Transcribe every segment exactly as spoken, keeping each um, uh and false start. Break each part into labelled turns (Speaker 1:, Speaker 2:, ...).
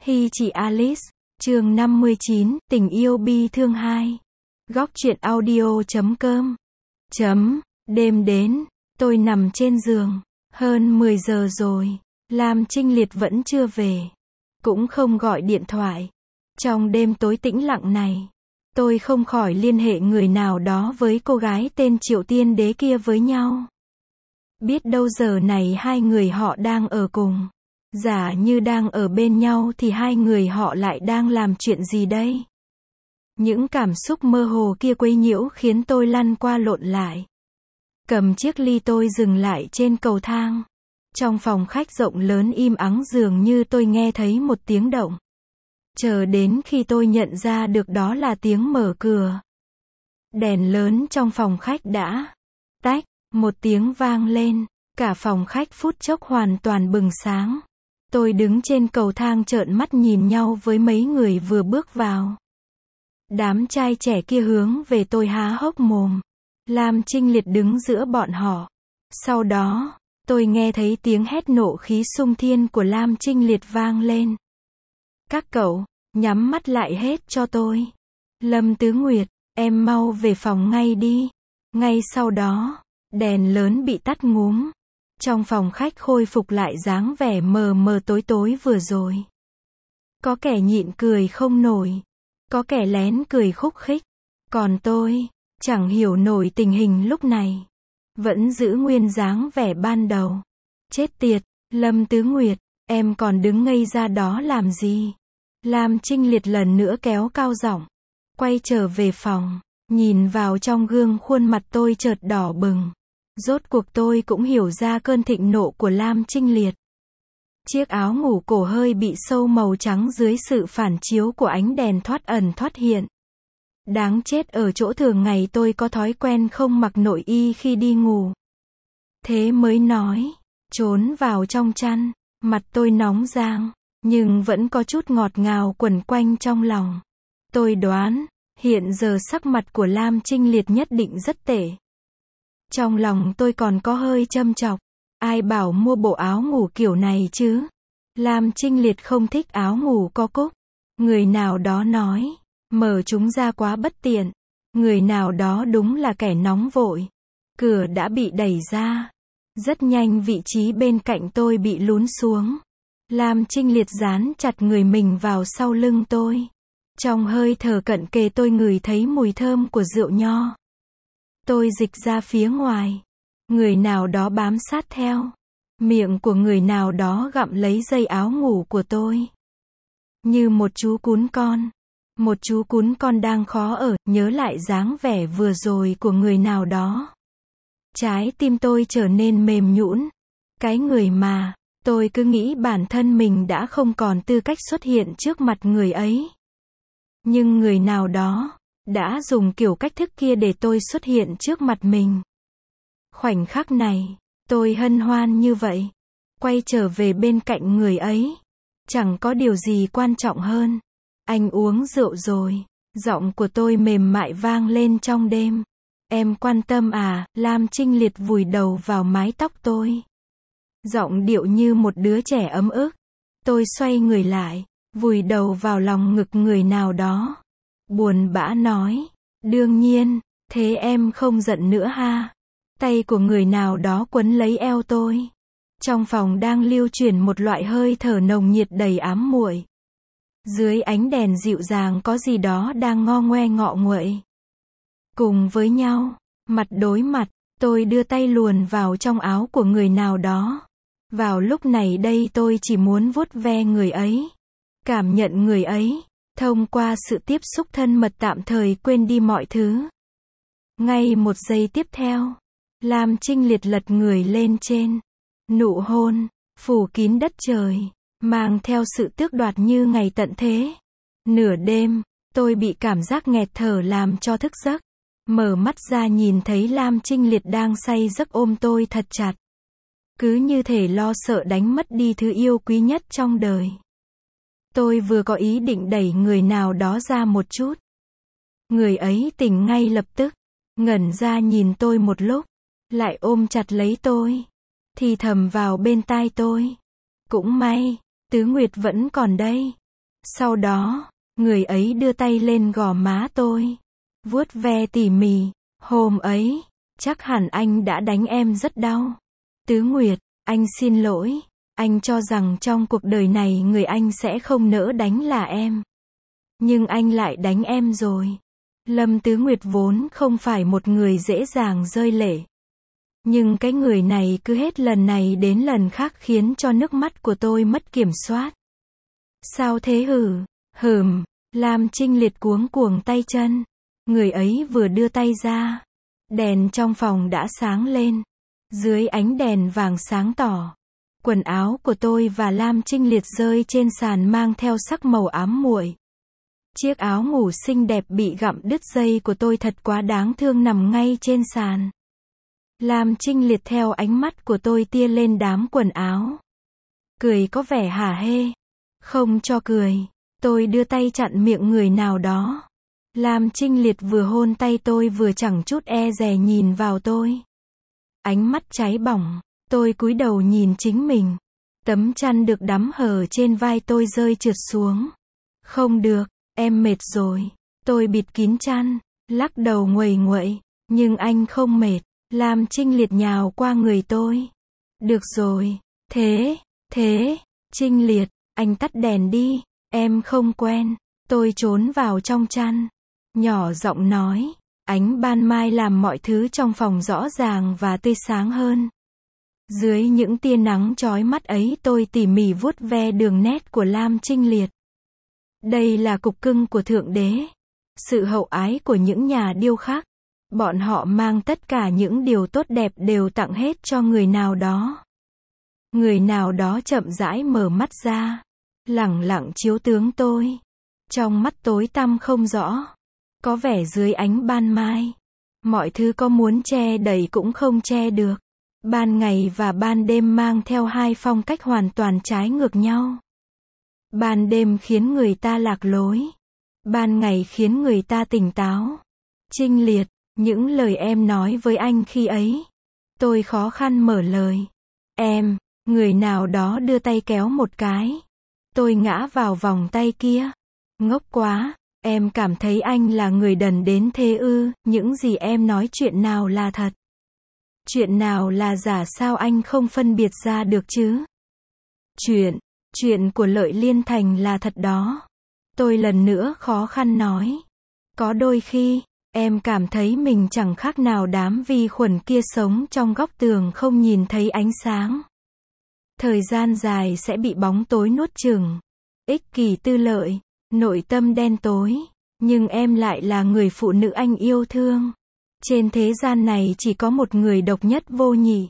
Speaker 1: Hi chị Alice, chương năm mươi chín, tình yêu bi thương hai. Góc truyện audio chấm com. Chấm, đêm đến, tôi nằm trên giường, hơn mười giờ rồi, Lam Trinh Liệt vẫn chưa về, cũng không gọi điện thoại. Trong đêm tối tĩnh lặng này, tôi không khỏi liên hệ người nào đó với cô gái tên Triệu Tiên Đế kia với nhau. Biết đâu giờ này hai người họ đang ở cùng. Giả như đang ở bên nhau thì hai người họ lại đang làm chuyện gì đây? Những cảm xúc mơ hồ kia quấy nhiễu khiến tôi lăn qua lộn lại. Cầm chiếc ly tôi dừng lại trên cầu thang. Trong phòng khách rộng lớn im ắng dường như tôi nghe thấy một tiếng động. Chờ đến khi tôi nhận ra được đó là tiếng mở cửa. Đèn lớn trong phòng khách đã tách, một tiếng vang lên, cả phòng khách phút chốc hoàn toàn bừng sáng. Tôi đứng trên cầu thang trợn mắt nhìn nhau với mấy người vừa bước vào. Đám trai trẻ kia hướng về tôi há hốc mồm. Lam Trinh Liệt đứng giữa bọn họ. Sau đó, tôi nghe thấy tiếng hét nộ khí xung thiên của Lam Trinh Liệt vang lên. Các cậu, nhắm mắt lại hết cho tôi. Lâm Tứ Nguyệt, em mau về phòng ngay đi. Ngay sau đó, đèn lớn bị tắt ngúm. Trong phòng khách khôi phục lại dáng vẻ mờ mờ tối tối vừa rồi. Có kẻ nhịn cười không nổi. Có kẻ lén cười khúc khích. Còn tôi, chẳng hiểu nổi tình hình lúc này. Vẫn giữ nguyên dáng vẻ ban đầu. Chết tiệt, Lâm Tứ Nguyệt, em còn đứng ngây ra đó làm gì? Lam Trinh Liệt lần nữa kéo cao giọng. Quay trở về phòng, nhìn vào trong gương khuôn mặt tôi chợt đỏ bừng. Rốt cuộc tôi cũng hiểu ra cơn thịnh nộ của Lam Trinh Liệt. Chiếc áo ngủ cổ hơi bị sâu màu trắng dưới sự phản chiếu của ánh đèn thoát ẩn thoát hiện. Đáng chết ở chỗ thường ngày tôi có thói quen không mặc nội y khi đi ngủ. Thế mới nói, trốn vào trong chăn, mặt tôi nóng rang, nhưng vẫn có chút ngọt ngào quẩn quanh trong lòng. Tôi đoán, hiện giờ sắc mặt của Lam Trinh Liệt nhất định rất tệ. Trong lòng tôi còn có hơi châm chọc. Ai bảo mua bộ áo ngủ kiểu này chứ? Lam Trinh Liệt không thích áo ngủ có cúc. Người nào đó nói, mở chúng ra quá bất tiện. Người nào đó đúng là kẻ nóng vội. Cửa đã bị đẩy ra. Rất nhanh vị trí bên cạnh tôi bị lún xuống. Lam Trinh Liệt dán chặt người mình vào sau lưng tôi. Trong hơi thở cận kề tôi ngửi thấy mùi thơm của rượu nho. Tôi dịch ra phía ngoài. Người nào đó bám sát theo. Miệng của người nào đó gặm lấy dây áo ngủ của tôi. Như một chú cún con. Một chú cún con đang khó ở, nhớ lại dáng vẻ vừa rồi của người nào đó. Trái tim tôi trở nên mềm nhũn. Cái người mà, tôi cứ nghĩ bản thân mình đã không còn tư cách xuất hiện trước mặt người ấy. Nhưng người nào đó đã dùng kiểu cách thức kia để tôi xuất hiện trước mặt mình. Khoảnh khắc này, tôi hân hoan như vậy. Quay trở về bên cạnh người ấy. Chẳng có điều gì quan trọng hơn. Anh uống rượu rồi. Giọng của tôi mềm mại vang lên trong đêm. Em quan tâm à? Lam Trinh Liệt vùi đầu vào mái tóc tôi. Giọng điệu như một đứa trẻ ấm ức. Tôi xoay người lại, vùi đầu vào lòng ngực người nào đó. Buồn bã nói, đương nhiên, thế em không giận nữa ha? Tay của người nào đó quấn lấy eo tôi. Trong phòng đang lưu truyền một loại hơi thở nồng nhiệt đầy ám muội. Dưới ánh đèn dịu dàng có gì đó đang ngo ngoe ngọ nguậy. Cùng với nhau, mặt đối mặt, tôi đưa tay luồn vào trong áo của người nào đó. Vào lúc này đây tôi chỉ muốn vuốt ve người ấy. Cảm nhận người ấy. Thông qua sự tiếp xúc thân mật tạm thời quên đi mọi thứ. Ngay một giây tiếp theo, Lam Trinh Liệt lật người lên trên. Nụ hôn, phủ kín đất trời, mang theo sự tước đoạt như ngày tận thế. Nửa đêm, tôi bị cảm giác nghẹt thở làm cho thức giấc. Mở mắt ra nhìn thấy Lam Trinh Liệt đang say giấc ôm tôi thật chặt. Cứ như thể lo sợ đánh mất đi thứ yêu quý nhất trong đời. Tôi vừa có ý định đẩy người nào đó ra một chút. Người ấy tỉnh ngay lập tức, ngẩn ra nhìn tôi một lúc, lại ôm chặt lấy tôi, thì thầm vào bên tai tôi. Cũng may, Tứ Nguyệt vẫn còn đây. Sau đó, người ấy đưa tay lên gò má tôi, vuốt ve tỉ mỉ. Hôm ấy, chắc hẳn anh đã đánh em rất đau. Tứ Nguyệt, anh xin lỗi. Anh cho rằng trong cuộc đời này người anh sẽ không nỡ đánh là em. Nhưng anh lại đánh em rồi. Lâm Tứ Nguyệt vốn không phải một người dễ dàng rơi lệ. Nhưng cái người này cứ hết lần này đến lần khác khiến cho nước mắt của tôi mất kiểm soát. Sao thế hử? Hửm, Lam Trinh Liệt cuống cuồng tay chân. Người ấy vừa đưa tay ra. Đèn trong phòng đã sáng lên. Dưới ánh đèn vàng sáng tỏ. Quần áo của tôi và Lam Trinh Liệt rơi trên sàn mang theo sắc màu ám muội. Chiếc áo ngủ xinh đẹp bị gặm đứt dây của tôi thật quá đáng thương nằm ngay trên sàn. Lam Trinh Liệt theo ánh mắt của tôi tia lên đám quần áo. Cười có vẻ hả hê. Không cho cười. Tôi đưa tay chặn miệng người nào đó. Lam Trinh Liệt vừa hôn tay tôi vừa chẳng chút e dè nhìn vào tôi. Ánh mắt cháy bỏng. Tôi cúi đầu nhìn chính mình. Tấm chăn được đắm hở trên vai tôi rơi trượt xuống. Không được, em mệt rồi. Tôi bịt kín chăn, lắc đầu nguầy nguậy. Nhưng anh không mệt. Lam Trinh Liệt nhào qua người tôi. Được rồi. Thế, thế, Trinh Liệt, anh tắt đèn đi. Em không quen. Tôi trốn vào trong chăn. Nhỏ giọng nói. Ánh ban mai làm mọi thứ trong phòng rõ ràng và tươi sáng hơn. Dưới những tia nắng chói mắt ấy tôi tỉ mỉ vuốt ve đường nét của Lam Trinh Liệt. Đây là cục cưng của Thượng Đế. Sự hậu ái của những nhà điêu khắc. Bọn họ mang tất cả những điều tốt đẹp đều tặng hết cho người nào đó. Người nào đó chậm rãi mở mắt ra. Lẳng lặng chiếu tướng tôi. Trong mắt tối tăm không rõ. Có vẻ dưới ánh ban mai. Mọi thứ có muốn che đậy cũng không che được. Ban ngày và ban đêm mang theo hai phong cách hoàn toàn trái ngược nhau. Ban đêm khiến người ta lạc lối. Ban ngày khiến người ta tỉnh táo. Trinh Liệt, những lời em nói với anh khi ấy. Tôi khó khăn mở lời. Em, người nào đó đưa tay kéo một cái. Tôi ngã vào vòng tay kia. Ngốc quá, em cảm thấy anh là người đần đến thế ư, những gì em nói chuyện nào là thật. Chuyện nào là giả sao anh không phân biệt ra được chứ? Chuyện, chuyện của Lợi Liên Thành là thật đó. Tôi lần nữa khó khăn nói. Có đôi khi, em cảm thấy mình chẳng khác nào đám vi khuẩn kia sống trong góc tường không nhìn thấy ánh sáng. Thời gian dài sẽ bị bóng tối nuốt chửng. Ích kỷ tư lợi, nội tâm đen tối. Nhưng em lại là người phụ nữ anh yêu thương. Trên thế gian này chỉ có một người độc nhất vô nhị.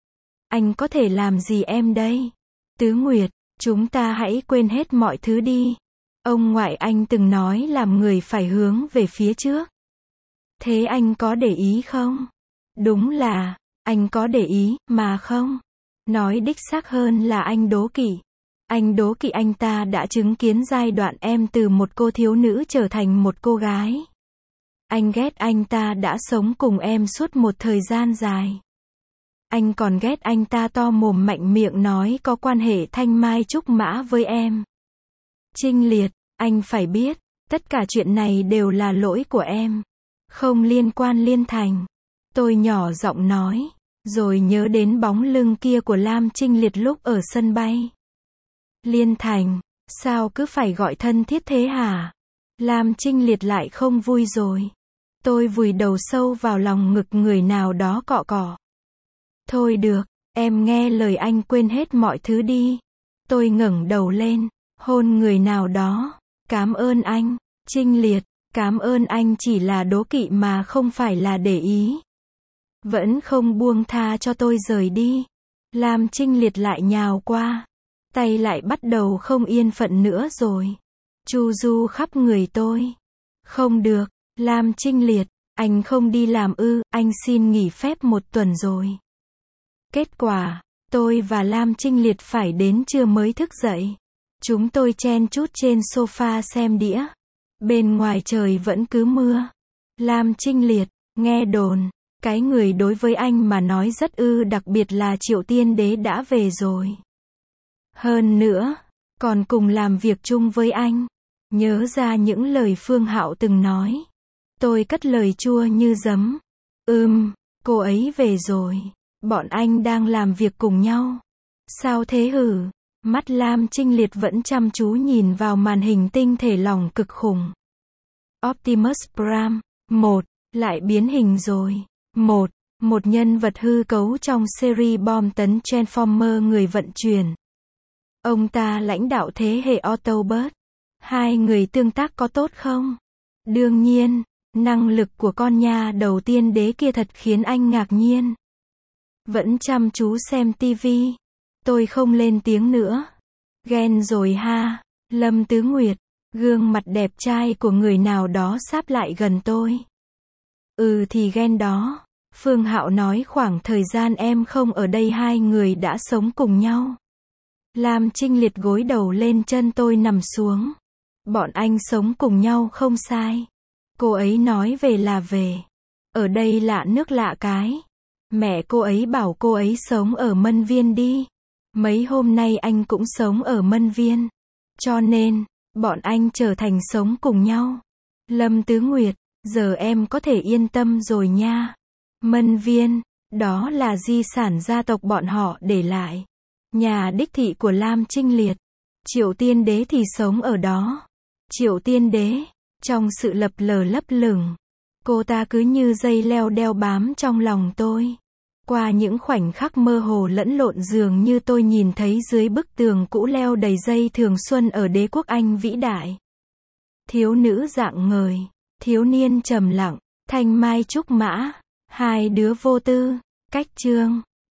Speaker 1: Anh có thể làm gì em đây? Tứ Nguyệt, chúng ta hãy quên hết mọi thứ đi. Ông ngoại anh từng nói làm người phải hướng về phía trước. Thế anh có để ý không? Đúng là, anh có để ý, mà không. Nói đích xác hơn là anh đố kỵ. Anh đố kỵ anh ta đã chứng kiến giai đoạn em từ một cô thiếu nữ trở thành một cô gái. Anh ghét anh ta đã sống cùng em suốt một thời gian dài. Anh còn ghét anh ta to mồm mạnh miệng nói có quan hệ thanh mai trúc mã với em. Trinh Liệt, anh phải biết, tất cả chuyện này đều là lỗi của em. Không liên quan Liên Thành. Tôi nhỏ giọng nói, rồi nhớ đến bóng lưng kia của Lam Trinh Liệt lúc ở sân bay. Liên Thành, sao cứ phải gọi thân thiết thế hả? Lam Trinh Liệt lại không vui rồi. Tôi vùi đầu sâu vào lòng ngực người nào đó cọ cọ. Thôi được, em nghe lời anh quên hết mọi thứ đi. Tôi ngẩng đầu lên, hôn người nào đó. Cảm ơn anh, Trinh Liệt, cảm ơn anh chỉ là đố kỵ mà không phải là để ý. Vẫn không buông tha cho tôi rời đi. Lam Trinh Liệt lại nhào qua. Tay lại bắt đầu không yên phận nữa rồi. Chu du khắp người tôi. Không được, Lam Trinh Liệt, anh không đi làm ư, anh xin nghỉ phép một tuần rồi. Kết quả, tôi và Lam Trinh Liệt phải đến trưa mới thức dậy. Chúng tôi chen chúc trên sofa xem đĩa. Bên ngoài trời vẫn cứ mưa. Lam Trinh Liệt, nghe đồn, cái người đối với anh mà nói rất ư đặc biệt là Triệu Tiên Đế đã về rồi. Hơn nữa, còn cùng làm việc chung với anh. Nhớ ra những lời Phương Hạo từng nói. Tôi cất lời chua như giấm. Ừm, cô ấy về rồi. Bọn anh đang làm việc cùng nhau. Sao thế hử? Mắt Lam Trinh Liệt vẫn chăm chú nhìn vào màn hình tinh thể lỏng cực khủng. Optimus Prime, một, lại biến hình rồi. Một, một nhân vật hư cấu trong series bom tấn Transformer người vận chuyển. Ông ta lãnh đạo thế hệ Autobot. Hai người tương tác có tốt không? Đương nhiên, năng lực của con nha đầu tiên đế kia thật khiến anh ngạc nhiên. Vẫn chăm chú xem tivi. Tôi không lên tiếng nữa. Ghen rồi ha. Lâm Tứ Nguyệt, gương mặt đẹp trai của người nào đó sáp lại gần tôi. Ừ thì ghen đó. Phương Hạo nói khoảng thời gian em không ở đây hai người đã sống cùng nhau. Lam Trinh Liệt gối đầu lên chân tôi nằm xuống. Bọn anh sống cùng nhau không sai. Cô ấy nói về là về. Ở đây lạ nước lạ cái. Mẹ cô ấy bảo cô ấy sống ở Mân Viên đi. Mấy hôm nay anh cũng sống ở Mân Viên. Cho nên, bọn anh trở thành sống cùng nhau. Lâm Tứ Nguyệt, giờ em có thể yên tâm rồi nha. Mân Viên, đó là di sản gia tộc bọn họ để lại. Nhà đích thị của Lam Trinh Liệt. Triệu Tiên Đế thì sống ở đó. Triệu Tiên Đế, trong sự lập lờ lấp lửng, cô ta cứ như dây leo đeo bám trong lòng tôi. Qua những khoảnh khắc mơ hồ lẫn lộn dường như tôi nhìn thấy dưới bức tường cũ leo đầy dây thường xuân ở đế quốc Anh vĩ đại. Thiếu nữ rạng ngời, thiếu niên trầm lặng, thanh mai trúc mã, hai đứa vô tư, cách chương.